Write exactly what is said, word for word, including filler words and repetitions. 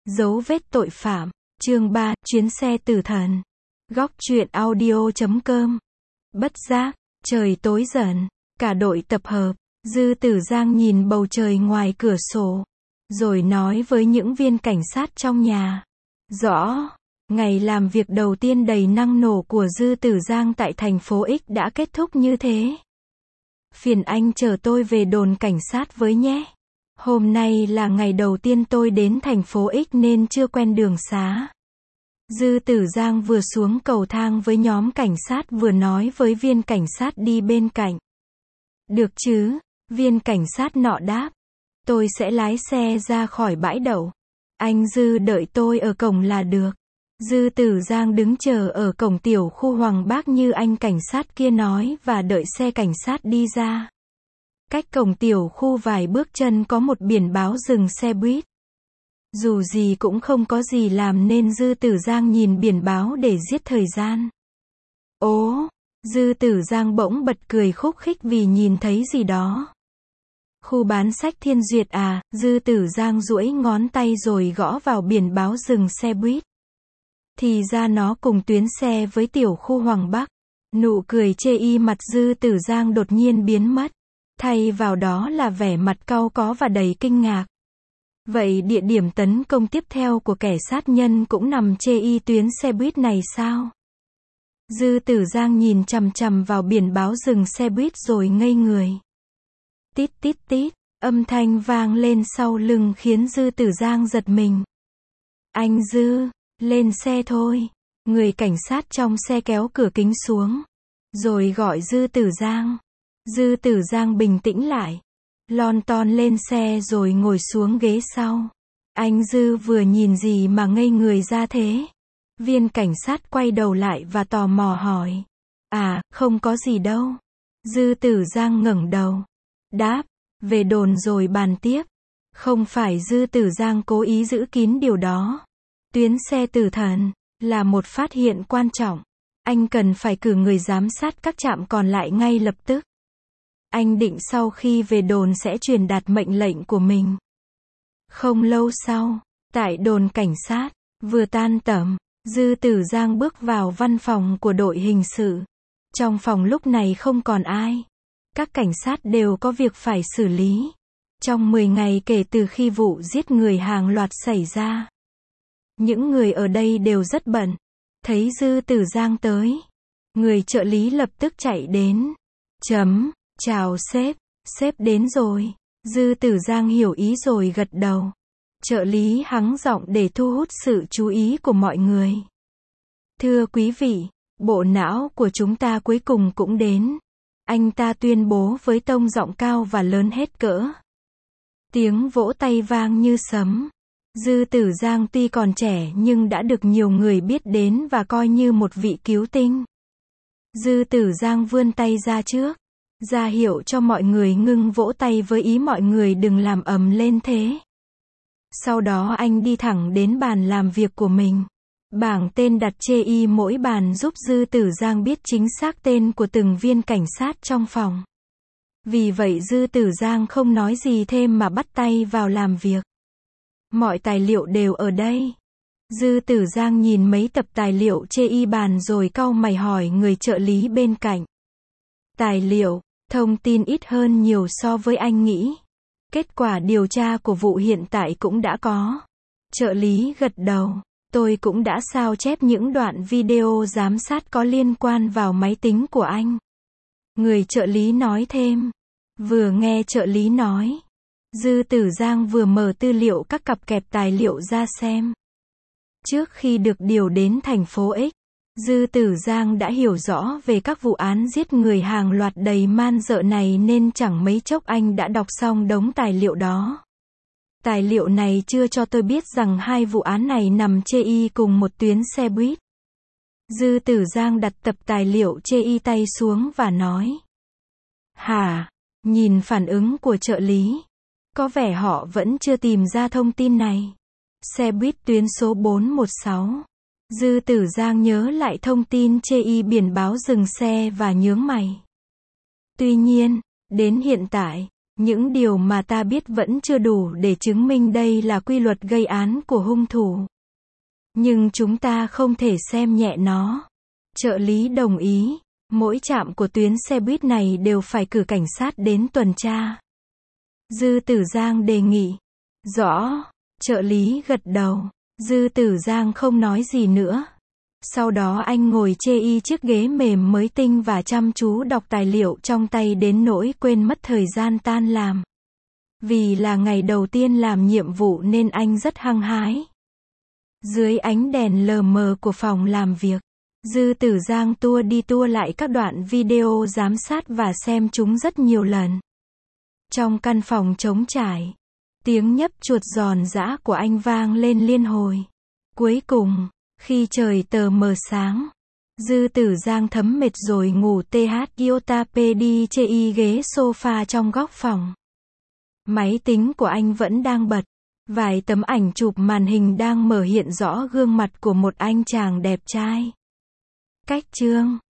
Dấu vết tội phạm. Chương ba, chuyến xe tử thần. Góc truyện audio chấm com. Bất giác, trời tối dần, cả đội tập hợp. Dư Tử Giang nhìn bầu trời ngoài cửa sổ, rồi nói với những viên cảnh sát trong nhà. Rõ, ngày làm việc đầu tiên đầy năng nổ của Dư Tử Giang tại thành phố X đã kết thúc như thế. Phiền anh chở tôi về đồn cảnh sát với nhé. Hôm nay là ngày đầu tiên tôi đến thành phố X nên chưa quen đường xá. Dư Tử Giang vừa xuống cầu thang với nhóm cảnh sát vừa nói với viên cảnh sát đi bên cạnh. Được chứ, viên cảnh sát nọ đáp. Tôi sẽ lái xe ra khỏi bãi đậu. Anh Dư đợi tôi ở cổng là được. Dư Tử Giang đứng chờ ở cổng tiểu khu Hoàng Bác như anh cảnh sát kia nói và đợi xe cảnh sát đi ra. Cách cổng tiểu khu vài bước chân có một biển báo dừng xe buýt. Dù gì cũng không có gì làm nên Dư Tử Giang nhìn biển báo để giết thời gian. Ố, Dư Tử Giang bỗng bật cười khúc khích vì nhìn thấy gì đó. Khu bán sách Thiên Duyệt à, Dư Tử Giang duỗi ngón tay rồi gõ vào biển báo dừng xe buýt. Thì ra nó cùng tuyến xe với tiểu khu Hoàng Bắc. Nụ cười chê y mặt Dư Tử Giang đột nhiên biến mất. Thay vào đó là vẻ mặt cau có và đầy kinh ngạc. Vậy địa điểm tấn công tiếp theo của kẻ sát nhân cũng nằm chê y tuyến xe buýt này sao? Dư Tử Giang nhìn chằm chằm vào biển báo dừng xe buýt rồi ngây người. Tít tít tít, âm thanh vang lên sau lưng khiến Dư Tử Giang giật mình. Anh Dư, lên xe thôi. Người cảnh sát trong xe kéo cửa kính xuống, rồi gọi Dư Tử Giang. Dư Tử Giang bình tĩnh lại, lon ton lên xe rồi ngồi xuống ghế sau. Anh Dư vừa nhìn gì mà ngây người ra thế? Viên cảnh sát quay đầu lại và tò mò hỏi. À, không có gì đâu. Dư Tử Giang ngẩng đầu, đáp, về đồn rồi bàn tiếp. Không phải Dư Tử Giang cố ý giữ kín điều đó. Tuyến xe tử thần là một phát hiện quan trọng. Anh cần phải cử người giám sát các trạm còn lại ngay lập tức. Anh định sau khi về đồn sẽ truyền đạt mệnh lệnh của mình. Không lâu sau, tại đồn cảnh sát, vừa tan tầm, Dư Tử Giang bước vào văn phòng của đội hình sự. Trong phòng lúc này không còn ai. Các cảnh sát đều có việc phải xử lý. Trong mười ngày kể từ khi vụ giết người hàng loạt xảy ra, những người ở đây đều rất bận. Thấy Dư Tử Giang tới, người trợ lý lập tức chạy đến. Chấm, chào sếp, sếp đến rồi. Dư Tử Giang hiểu ý rồi gật đầu. Trợ lý hắng giọng để thu hút sự chú ý của mọi người. Thưa quý vị, bộ não của chúng ta cuối cùng cũng đến. Anh ta tuyên bố với tông giọng cao và lớn hết cỡ. Tiếng vỗ tay vang như sấm. Dư Tử Giang tuy còn trẻ nhưng đã được nhiều người biết đến và coi như một vị cứu tinh. Dư Tử Giang vươn tay ra trước, ra hiệu cho mọi người ngưng vỗ tay với ý mọi người đừng làm ầm lên thế. Sau đó anh đi thẳng đến bàn làm việc của mình. Bảng tên đặt chê y mỗi bàn giúp Dư Tử Giang biết chính xác tên của từng viên cảnh sát trong phòng. Vì vậy Dư Tử Giang không nói gì thêm mà bắt tay vào làm việc. Mọi tài liệu đều ở đây. Dư Tử Giang nhìn mấy tập tài liệu chê y bàn rồi cau mày hỏi người trợ lý bên cạnh. Tài liệu, thông tin ít hơn nhiều so với anh nghĩ. Kết quả điều tra của vụ hiện tại cũng đã có. Trợ lý gật đầu. Tôi cũng đã sao chép những đoạn video giám sát có liên quan vào máy tính của anh. Người trợ lý nói thêm. Vừa nghe trợ lý nói, Dư Tử Giang vừa mở tư liệu các cặp kẹp tài liệu ra xem. Trước khi được điều đến thành phố X, Dư Tử Giang đã hiểu rõ về các vụ án giết người hàng loạt đầy man rợ này nên chẳng mấy chốc anh đã đọc xong đống tài liệu đó. Tài liệu này chưa cho tôi biết rằng hai vụ án này nằm chê y cùng một tuyến xe buýt. Dư Tử Giang đặt tập tài liệu chê y tay xuống và nói. Hả? Nhìn phản ứng của trợ lý, có vẻ họ vẫn chưa tìm ra thông tin này. Xe buýt tuyến số bốn một sáu. Dư Tử Giang nhớ lại thông tin chê y biển báo dừng xe và nhướng mày. Tuy nhiên, đến hiện tại, Những điều mà ta biết vẫn chưa đủ để chứng minh đây là quy luật gây án của hung thủ. Nhưng chúng ta không thể xem nhẹ nó. Trợ lý đồng ý. Mỗi trạm của tuyến xe buýt này đều phải cử cảnh sát đến tuần tra. Dư Tử Giang đề nghị. Rõ. Trợ lý gật đầu. Dư Tử Giang không nói gì nữa. Sau đó anh ngồi chê y chiếc ghế mềm mới tinh và chăm chú đọc tài liệu trong tay đến nỗi quên mất thời gian tan làm. Vì là ngày đầu tiên làm nhiệm vụ nên anh rất hăng hái. Dưới ánh đèn lờ mờ của phòng làm việc, Dư Tử Giang tua đi tua lại các đoạn video giám sát và xem chúng rất nhiều lần. Trong căn phòng trống trải, tiếng nhấp chuột giòn giã của anh vang lên liên hồi. Cuối cùng, khi trời tờ mờ sáng, Dư Tử Giang thấm mệt rồi ngủ tht iota pd chê y ghế sofa trong góc phòng. Máy tính của anh vẫn đang bật. Vài tấm ảnh chụp màn hình đang mở hiện rõ gương mặt của một anh chàng đẹp trai. Cách chương